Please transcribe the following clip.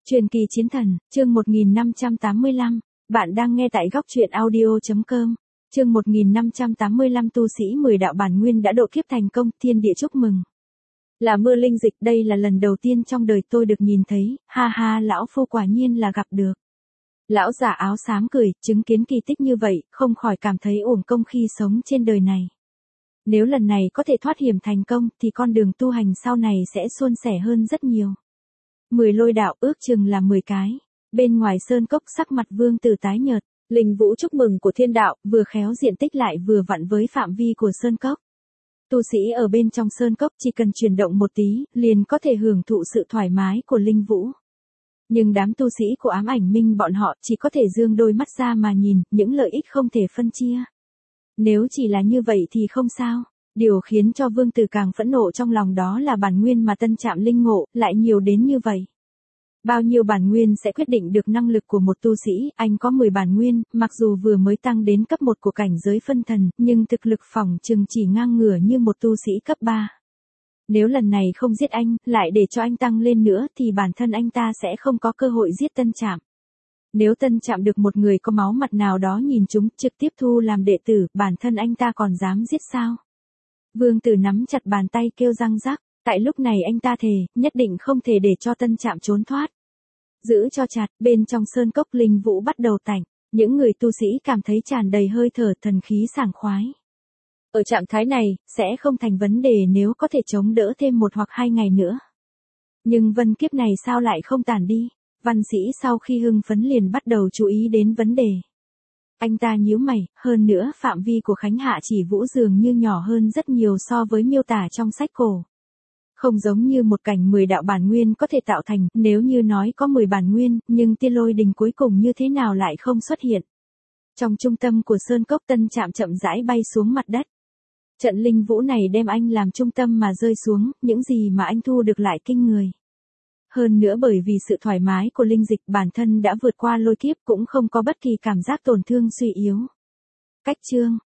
Truyền kỳ chiến thần, chương 1585, bạn đang nghe tại góc truyện audio.com. Chương 1585 tu sĩ 10 đạo bản nguyên đã độ kiếp thành công, thiên địa chúc mừng. Là Mưa Linh Dịch, đây là lần đầu tiên trong đời tôi được nhìn thấy, ha ha, lão phu quả nhiên là gặp được. Lão già áo xám cười, chứng kiến kỳ tích như vậy, không khỏi cảm thấy uổng công khi sống trên đời này. Nếu lần này có thể thoát hiểm thành công thì con đường tu hành sau này sẽ suôn sẻ hơn rất nhiều. 10 lôi đạo ước chừng là 10 cái. Bên ngoài sơn cốc sắc mặt Vương Tử tái nhợt, linh vũ chúc mừng của thiên đạo, vừa khéo diện tích lại vừa vặn với phạm vi của sơn cốc. Tu sĩ ở bên trong sơn cốc chỉ cần chuyển động một tí, liền có thể hưởng thụ sự thoải mái của linh vũ. Nhưng đám tu sĩ của ám ảnh minh bọn họ chỉ có thể dương đôi mắt ra mà nhìn, những lợi ích không thể phân chia. Nếu chỉ là như vậy thì không sao. Điều khiến cho Vương Tử càng phẫn nộ trong lòng đó là bản nguyên mà tân trạm linh ngộ, lại nhiều đến như vậy. Bao nhiêu bản nguyên sẽ quyết định được năng lực của một tu sĩ, anh có 10 bản nguyên, mặc dù vừa mới tăng đến cấp 1 của cảnh giới phân thần, nhưng thực lực phỏng chừng chỉ ngang ngửa như một tu sĩ cấp 3. Nếu lần này không giết anh, lại để cho anh tăng lên nữa thì bản thân anh ta sẽ không có cơ hội giết tân trạm. Nếu tân trạm được một người có máu mặt nào đó nhìn chúng trực tiếp thu làm đệ tử, bản thân anh ta còn dám giết sao? Vương Tử nắm chặt bàn tay kêu răng rắc, tại lúc này anh ta thề, nhất định không thể để cho tân trạm trốn thoát. Giữ cho chặt, bên trong sơn cốc linh vũ bắt đầu tạnh, những người tu sĩ cảm thấy tràn đầy hơi thở thần khí sảng khoái. Ở trạng thái này, sẽ không thành vấn đề nếu có thể chống đỡ thêm 1 hoặc 2 ngày nữa. Nhưng vân kiếp này sao lại không tàn đi? Văn Sĩ sau khi hưng phấn liền bắt đầu chú ý đến vấn đề. Anh ta nhíu mày, hơn nữa phạm vi của Khánh Hạ Chỉ Vũ dường như nhỏ hơn rất nhiều so với miêu tả trong sách cổ. Không giống như một cảnh 10 đạo bản nguyên có thể tạo thành, nếu như nói có 10 bản nguyên, nhưng tia lôi đình cuối cùng như thế nào lại không xuất hiện. Trong trung tâm của sơn cốc tân trạm chậm rãi bay xuống mặt đất. Trận linh vũ này đem anh làm trung tâm mà rơi xuống, những gì mà anh thu được lại kinh người. Hơn nữa bởi vì sự thoải mái của linh dịch bản thân đã vượt qua lôi kiếp cũng không có bất kỳ cảm giác tổn thương suy yếu. Cách chương,